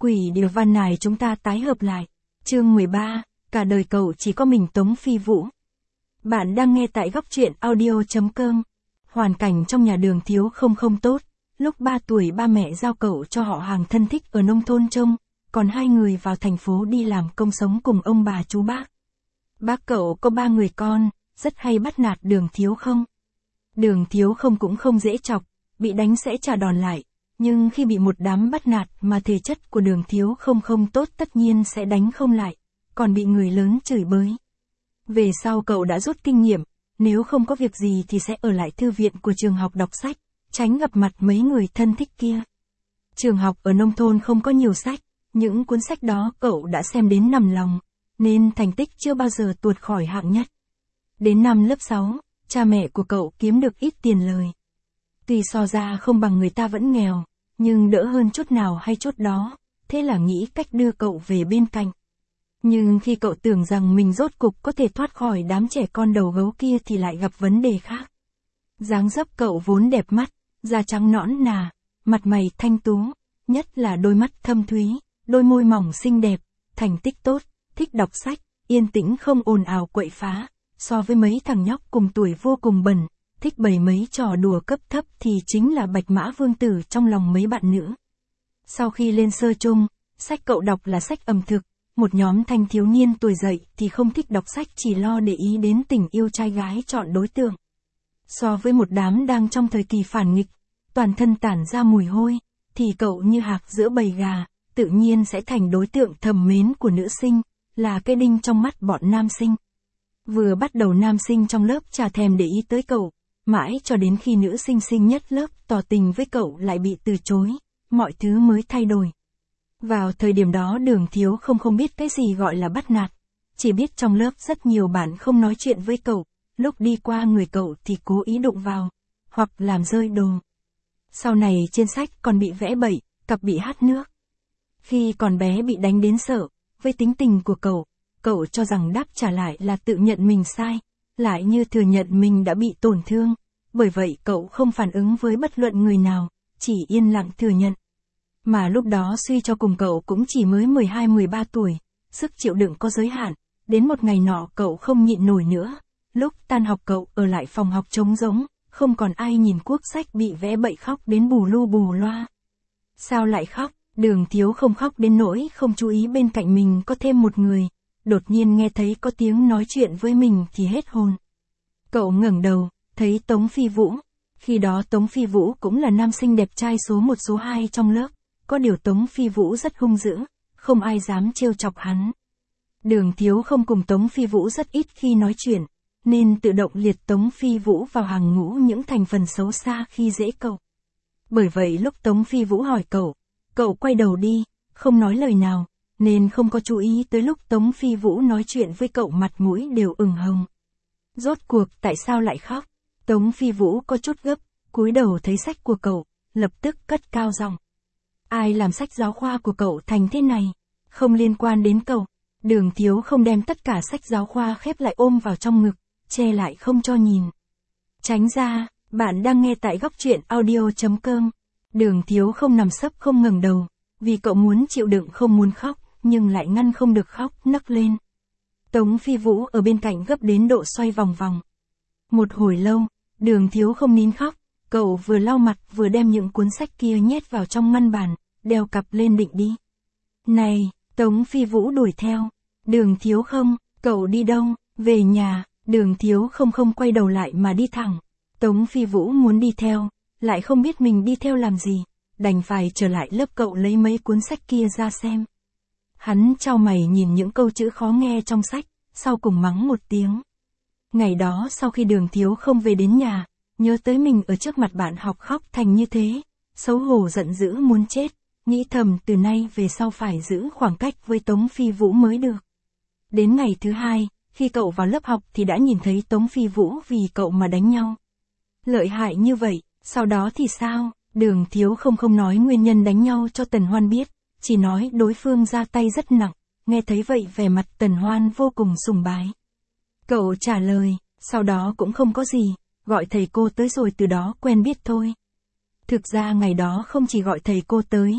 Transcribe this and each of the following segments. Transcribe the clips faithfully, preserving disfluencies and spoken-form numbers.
Quỷ điều văn này chúng ta tái hợp lại. Chương mười ba, cả đời cậu chỉ có mình Tống Phi Vũ. Bạn đang nghe tại góc truyện audio chấm com. Hoàn cảnh trong nhà Đường Thiếu không không tốt. Lúc ba tuổi ba mẹ giao cậu cho họ hàng thân thích ở nông thôn trông, còn hai người vào thành phố đi làm công sống cùng ông bà chú bác. Bác cậu có ba người con, rất hay bắt nạt Đường Thiếu không. Đường Thiếu không cũng không dễ chọc, bị đánh sẽ trả đòn lại. Nhưng khi bị một đám bắt nạt mà thể chất của Đường Thiếu không không tốt tất nhiên sẽ đánh không lại, còn bị người lớn chửi bới. Về sau cậu đã rút kinh nghiệm, nếu không có việc gì thì sẽ ở lại thư viện của trường học đọc sách, tránh gặp mặt mấy người thân thích kia. Trường học ở nông thôn không có nhiều sách, những cuốn sách đó cậu đã xem đến nằm lòng, nên thành tích chưa bao giờ tuột khỏi hạng nhất. Đến năm lớp sáu, cha mẹ của cậu kiếm được ít tiền lời. Tuy so ra không bằng người ta vẫn nghèo, nhưng đỡ hơn chút nào hay chút đó, thế là nghĩ cách đưa cậu về bên cạnh. Nhưng khi cậu tưởng rằng mình rốt cục có thể thoát khỏi đám trẻ con đầu gấu kia thì lại gặp vấn đề khác. Dáng dấp cậu vốn đẹp mắt, da trắng nõn nà, mặt mày thanh tú, nhất là đôi mắt thâm thúy, đôi môi mỏng xinh đẹp, thành tích tốt, thích đọc sách, yên tĩnh không ồn ào quậy phá, so với mấy thằng nhóc cùng tuổi vô cùng bẩn, thích bày mấy trò đùa cấp thấp thì chính là bạch mã vương tử trong lòng mấy bạn nữ. Sau khi lên sơ chung, sách cậu đọc là sách ẩm thực, một nhóm thanh thiếu niên tuổi dậy thì không thích đọc sách chỉ lo để ý đến tình yêu trai gái chọn đối tượng. So với một đám đang trong thời kỳ phản nghịch, toàn thân tản ra mùi hôi, thì cậu như hạc giữa bầy gà, tự nhiên sẽ thành đối tượng thầm mến của nữ sinh, là cái đinh trong mắt bọn nam sinh. Vừa bắt đầu nam sinh trong lớp chả thèm để ý tới cậu, mãi cho đến khi nữ sinh sinh nhất lớp tỏ tình với cậu lại bị từ chối, mọi thứ mới thay đổi. Vào thời điểm đó Đường Thiếu không không biết cái gì gọi là bắt nạt, chỉ biết trong lớp rất nhiều bạn không nói chuyện với cậu, lúc đi qua người cậu thì cố ý đụng vào, hoặc làm rơi đồ. Sau này trên sách còn bị vẽ bậy, cặp bị hắt nước. Khi còn bé bị đánh đến sợ, với tính tình của cậu, cậu cho rằng đáp trả lại là tự nhận mình sai, lại như thừa nhận mình đã bị tổn thương, bởi vậy cậu không phản ứng với bất luận người nào, chỉ yên lặng thừa nhận. Mà lúc đó suy cho cùng cậu cũng chỉ mới mười hai mười ba tuổi, sức chịu đựng có giới hạn, đến một ngày nọ cậu không nhịn nổi nữa, lúc tan học cậu ở lại phòng học trống rỗng, không còn ai nhìn cuốc sách bị vẽ bậy khóc đến bù lu bù loa. Sao lại khóc? Đường Thiếu không khóc đến nỗi không chú ý bên cạnh mình có thêm một người, đột nhiên nghe thấy có tiếng nói chuyện với mình thì hết hồn. Cậu ngẩng đầu, thấy Tống Phi Vũ, khi đó Tống Phi Vũ cũng là nam sinh đẹp trai số một số hai trong lớp, có điều Tống Phi Vũ rất hung dữ, không ai dám trêu chọc hắn. Đường Thiếu không cùng Tống Phi Vũ rất ít khi nói chuyện, nên tự động liệt Tống Phi Vũ vào hàng ngũ những thành phần xấu xa khi dễ cậu. Bởi vậy lúc Tống Phi Vũ hỏi cậu, cậu quay đầu đi, không nói lời nào, nên không có chú ý tới lúc Tống Phi Vũ nói chuyện với cậu mặt mũi đều ửng hồng. Rốt cuộc tại sao lại khóc? Tống Phi Vũ có chút gấp, cúi đầu thấy sách của cậu, lập tức cất cao giọng. Ai làm sách giáo khoa của cậu thành thế này? Không liên quan đến cậu. Đường Thiếu không đem tất cả sách giáo khoa khép lại ôm vào trong ngực, che lại không cho nhìn. Tránh ra, bạn đang nghe tại góc truyện audio chấm com. Đường Thiếu không nằm sấp không ngẩng đầu, vì cậu muốn chịu đựng không muốn khóc, nhưng lại ngăn không được khóc, nấc lên. Tống Phi Vũ ở bên cạnh gấp đến độ xoay vòng vòng. Một hồi lâu, Đường Thiếu không nín khóc, cậu vừa lau mặt vừa đem những cuốn sách kia nhét vào trong ngăn bàn, đeo cặp lên định đi. Này, Tống Phi Vũ đuổi theo. Đường Thiếu không, cậu đi đâu? Về nhà. Đường Thiếu không không quay đầu lại mà đi thẳng. Tống Phi Vũ muốn đi theo, lại không biết mình đi theo làm gì, đành phải trở lại lớp cậu lấy mấy cuốn sách kia ra xem. Hắn chau mày nhìn những câu chữ khó nghe trong sách, sau cùng mắng một tiếng. Ngày đó sau khi Đường Thiếu không về đến nhà, nhớ tới mình ở trước mặt bạn học khóc thành như thế, xấu hổ giận dữ muốn chết, nghĩ thầm từ nay về sau phải giữ khoảng cách với Tống Phi Vũ mới được. Đến ngày thứ hai, khi cậu vào lớp học thì đã nhìn thấy Tống Phi Vũ vì cậu mà đánh nhau. Lợi hại như vậy, sau đó thì sao? Đường Thiếu không không nói nguyên nhân đánh nhau cho Tần Hoan biết, chỉ nói đối phương ra tay rất nặng, nghe thấy vậy vẻ mặt Tần Hoan vô cùng sùng bái. Cậu trả lời, sau đó cũng không có gì, gọi thầy cô tới rồi từ đó quen biết thôi. Thực ra ngày đó không chỉ gọi thầy cô tới,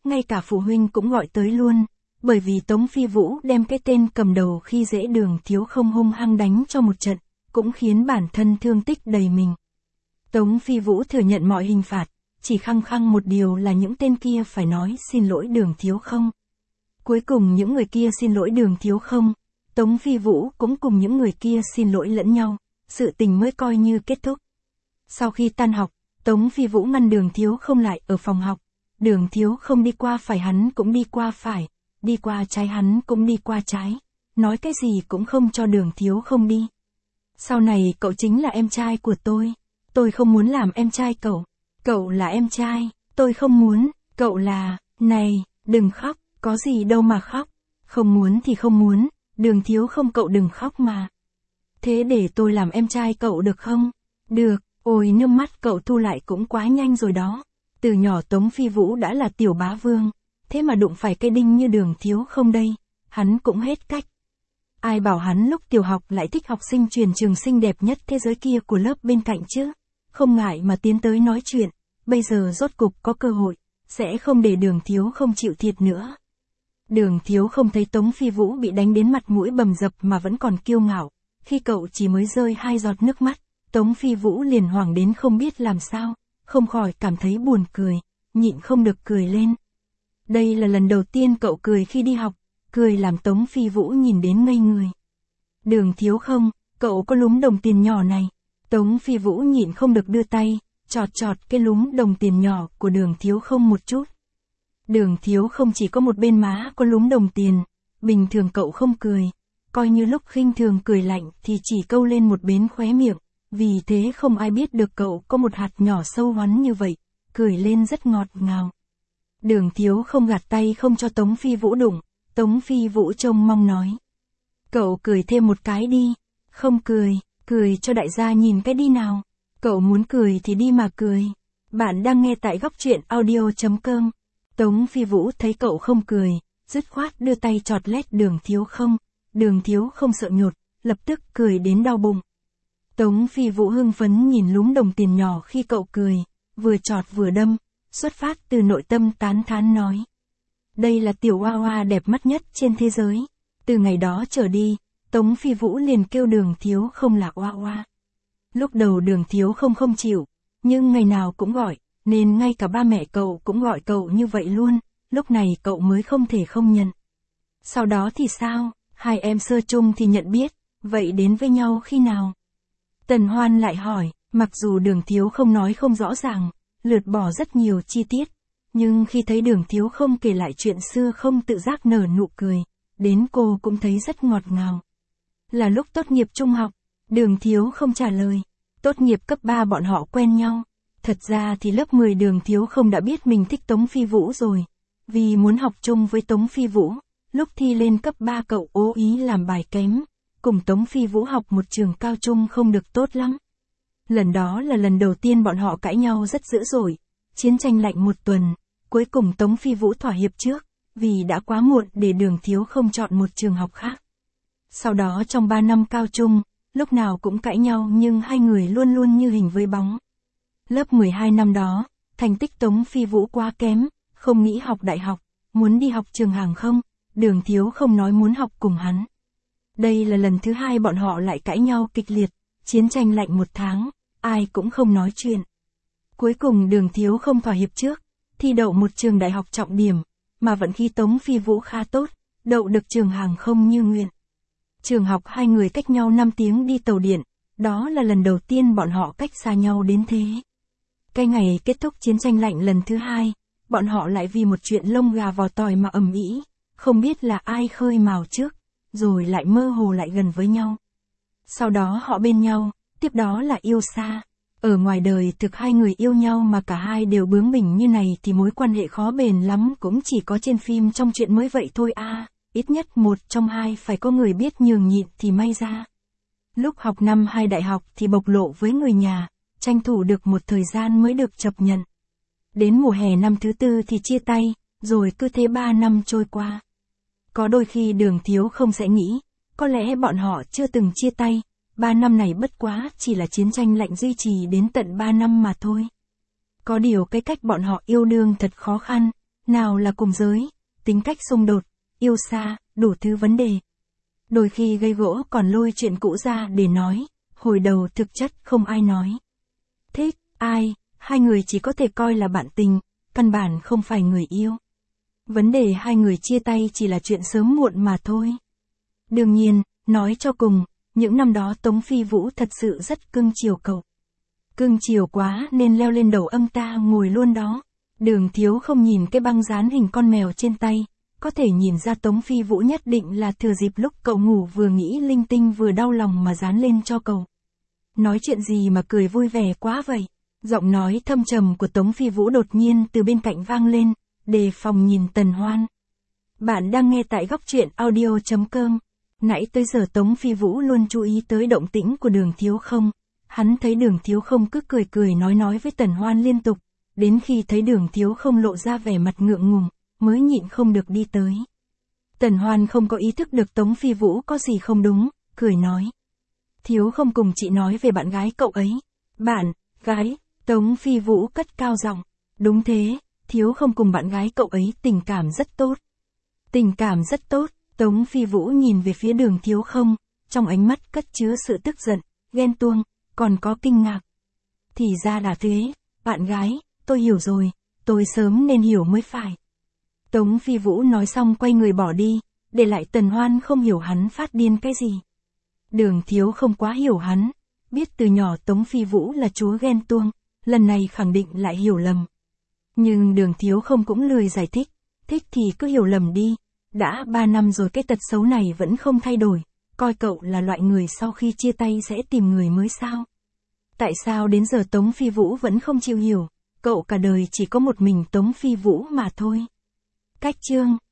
ngay cả phụ huynh cũng gọi tới luôn, bởi vì Tống Phi Vũ đem cái tên cầm đầu khi dễ Đường Thiếu Không hung hăng đánh cho một trận, cũng khiến bản thân thương tích đầy mình. Tống Phi Vũ thừa nhận mọi hình phạt, chỉ khăng khăng một điều là những tên kia phải nói xin lỗi Đường Thiếu Không. Cuối cùng những người kia xin lỗi Đường Thiếu Không, Tống Phi Vũ cũng cùng những người kia xin lỗi lẫn nhau, sự tình mới coi như kết thúc. Sau khi tan học, Tống Phi Vũ ngăn Đường Thiếu Không lại ở phòng học, Đường Thiếu Không đi qua phải hắn cũng đi qua phải, đi qua trái hắn cũng đi qua trái, nói cái gì cũng không cho Đường Thiếu Không đi. Sau này cậu chính là em trai của tôi, tôi không muốn làm em trai cậu, cậu là em trai, tôi không muốn, cậu là, này, đừng khóc, có gì đâu mà khóc, không muốn thì không muốn, Đường Thiếu Không cậu đừng khóc mà. Thế để tôi làm em trai cậu được không? Được, ôi nước mắt cậu thu lại cũng quá nhanh rồi đó. Từ nhỏ Tống Phi Vũ đã là tiểu bá vương, thế mà đụng phải cây đinh như Đường Thiếu Không đây, hắn cũng hết cách. Ai bảo hắn lúc tiểu học lại thích học sinh truyền trường xinh đẹp nhất thế giới kia của lớp bên cạnh chứ, không ngại mà tiến tới nói chuyện, bây giờ rốt cục có cơ hội, sẽ không để Đường Thiếu Không chịu thiệt nữa. Đường Thiếu Không thấy Tống Phi Vũ bị đánh đến mặt mũi bầm dập mà vẫn còn kiêu ngạo, khi cậu chỉ mới rơi hai giọt nước mắt, Tống Phi Vũ liền hoảng đến không biết làm sao, không khỏi cảm thấy buồn cười, nhịn không được cười lên. Đây là lần đầu tiên cậu cười khi đi học, cười làm Tống Phi Vũ nhìn đến ngây người. Đường Thiếu Không, cậu có lúm đồng tiền nhỏ này. Tống Phi Vũ nhịn không được đưa tay, chọt chọt cái lúm đồng tiền nhỏ của Đường Thiếu Không một chút. Đường Thiếu Không chỉ có một bên má có lúm đồng tiền, bình thường cậu không cười, coi như lúc khinh thường cười lạnh thì chỉ câu lên một bên khóe miệng, vì thế không ai biết được cậu có một hạt nhỏ sâu hoắn như vậy, cười lên rất ngọt ngào. Đường Thiếu Không gạt tay không cho Tống Phi Vũ đụng, Tống Phi Vũ trông mong nói. Cậu cười thêm một cái đi, không cười, cười cho đại gia nhìn cái đi nào, cậu muốn cười thì đi mà cười. Bạn đang nghe tại góc truyện audio chấm com. Tống Phi Vũ thấy cậu không cười, dứt khoát đưa tay chọt lét Đường Thiếu Không, Đường Thiếu Không sợ nhột, lập tức cười đến đau bụng. Tống Phi Vũ hưng phấn nhìn lúm đồng tiền nhỏ khi cậu cười, vừa chọt vừa đâm, xuất phát từ nội tâm tán thán nói. Đây là tiểu hoa hoa đẹp mắt nhất trên thế giới. Từ ngày đó trở đi, Tống Phi Vũ liền kêu Đường Thiếu Không là hoa hoa. Lúc đầu Đường Thiếu Không không chịu, nhưng ngày nào cũng gọi, nên ngay cả ba mẹ cậu cũng gọi cậu như vậy luôn, lúc này cậu mới không thể không nhận. Sau đó thì sao, hai em sơ chung thì nhận biết, vậy đến với nhau khi nào? Tần Hoan lại hỏi, mặc dù Đường Thiếu Không nói không rõ ràng, lượt bỏ rất nhiều chi tiết, nhưng khi thấy Đường Thiếu Không kể lại chuyện xưa không tự giác nở nụ cười, đến cô cũng thấy rất ngọt ngào. Là lúc tốt nghiệp trung học, Đường Thiếu Không trả lời, tốt nghiệp cấp ba bọn họ quen nhau. Thật ra thì lớp mười Đường Thiếu Không đã biết mình thích Tống Phi Vũ rồi, vì muốn học chung với Tống Phi Vũ, lúc thi lên cấp ba cậu cố ý làm bài kém, cùng Tống Phi Vũ học một trường cao trung không được tốt lắm. Lần đó là lần đầu tiên bọn họ cãi nhau rất dữ dội, chiến tranh lạnh một tuần, cuối cùng Tống Phi Vũ thỏa hiệp trước, vì đã quá muộn để Đường Thiếu Không chọn một trường học khác. Sau đó trong ba năm cao trung, lúc nào cũng cãi nhau nhưng hai người luôn luôn như hình với bóng. Lớp mười hai năm đó, thành tích Tống Phi Vũ quá kém, không nghĩ học đại học, muốn đi học trường hàng không, Đường Thiếu Không nói muốn học cùng hắn. Đây là lần thứ hai bọn họ lại cãi nhau kịch liệt, chiến tranh lạnh một tháng, ai cũng không nói chuyện. Cuối cùng Đường Thiếu Không thỏa hiệp trước, thi đậu một trường đại học trọng điểm, mà vận khí Tống Phi Vũ khá tốt, đậu được trường hàng không như nguyện. Trường học hai người cách nhau năm tiếng đi tàu điện, đó là lần đầu tiên bọn họ cách xa nhau đến thế. Cái ngày kết thúc chiến tranh lạnh lần thứ hai, bọn họ lại vì một chuyện lông gà vò tỏi mà ầm ĩ, không biết là ai khơi mào trước, rồi lại mơ hồ lại gần với nhau. Sau đó họ bên nhau, tiếp đó là yêu xa. Ở ngoài đời thực hai người yêu nhau mà cả hai đều bướng bỉnh như này thì mối quan hệ khó bền lắm, cũng chỉ có trên phim trong truyện mới vậy thôi à, ít nhất một trong hai phải có người biết nhường nhịn thì may ra. Lúc học năm hai đại học thì bộc lộ với người nhà, tranh thủ được một thời gian mới được chấp nhận. Đến mùa hè năm thứ tư thì chia tay, rồi cứ thế ba năm trôi qua. Có đôi khi Đường Thiếu Không sẽ nghĩ, có lẽ bọn họ chưa từng chia tay, ba năm này bất quá chỉ là chiến tranh lạnh duy trì đến tận ba năm mà thôi. Có điều cái cách bọn họ yêu đương thật khó khăn, nào là cùng giới, tính cách xung đột, yêu xa, đủ thứ vấn đề. Đôi khi gây gỗ còn lôi chuyện cũ ra để nói, hồi đầu thực chất không ai nói. Thích, ai, hai người chỉ có thể coi là bạn tình, căn bản không phải người yêu. Vấn đề hai người chia tay chỉ là chuyện sớm muộn mà thôi. Đương nhiên, nói cho cùng, những năm đó Tống Phi Vũ thật sự rất cưng chiều cậu. Cưng chiều quá nên leo lên đầu ông ta ngồi luôn đó. Đường Thiếu không nhìn cái băng dán hình con mèo trên tay, có thể nhìn ra Tống Phi Vũ nhất định là thừa dịp lúc cậu ngủ vừa nghĩ linh tinh vừa đau lòng mà dán lên cho cậu. Nói chuyện gì mà cười vui vẻ quá vậy? Giọng nói thâm trầm của Tống Phi Vũ đột nhiên từ bên cạnh vang lên, đề phòng nhìn Tần Hoan. Bạn đang nghe tại góc truyện audio chấm com. Nãy tới giờ Tống Phi Vũ luôn chú ý tới động tĩnh của Đường Thiếu không. Hắn thấy Đường Thiếu không cứ cười cười nói nói với Tần Hoan liên tục, đến khi thấy Đường Thiếu không lộ ra vẻ mặt ngượng ngùng, mới nhịn không được đi tới. Tần Hoan không có ý thức được Tống Phi Vũ có gì không đúng, cười nói. Thiếu không cùng chị nói về bạn gái cậu ấy. Bạn, gái, Tống Phi Vũ cất cao giọng. Đúng thế, Thiếu không cùng bạn gái cậu ấy tình cảm rất tốt. Tình cảm rất tốt, Tống Phi Vũ nhìn về phía Đường Thiếu không, trong ánh mắt cất chứa sự tức giận, ghen tuông, còn có kinh ngạc. Thì ra là thế, bạn gái, tôi hiểu rồi, tôi sớm nên hiểu mới phải. Tống Phi Vũ nói xong quay người bỏ đi, để lại Tần Hoan không hiểu hắn phát điên cái gì. Đường Thiếu không quá hiểu hắn, biết từ nhỏ Tống Phi Vũ là chúa ghen tuông, lần này khẳng định lại hiểu lầm. Nhưng Đường Thiếu không cũng lười giải thích, thích thì cứ hiểu lầm đi, đã ba năm rồi cái tật xấu này vẫn không thay đổi, coi cậu là loại người sau khi chia tay sẽ tìm người mới sao? Tại sao đến giờ Tống Phi Vũ vẫn không chịu hiểu, cậu cả đời chỉ có một mình Tống Phi Vũ mà thôi. Cách chương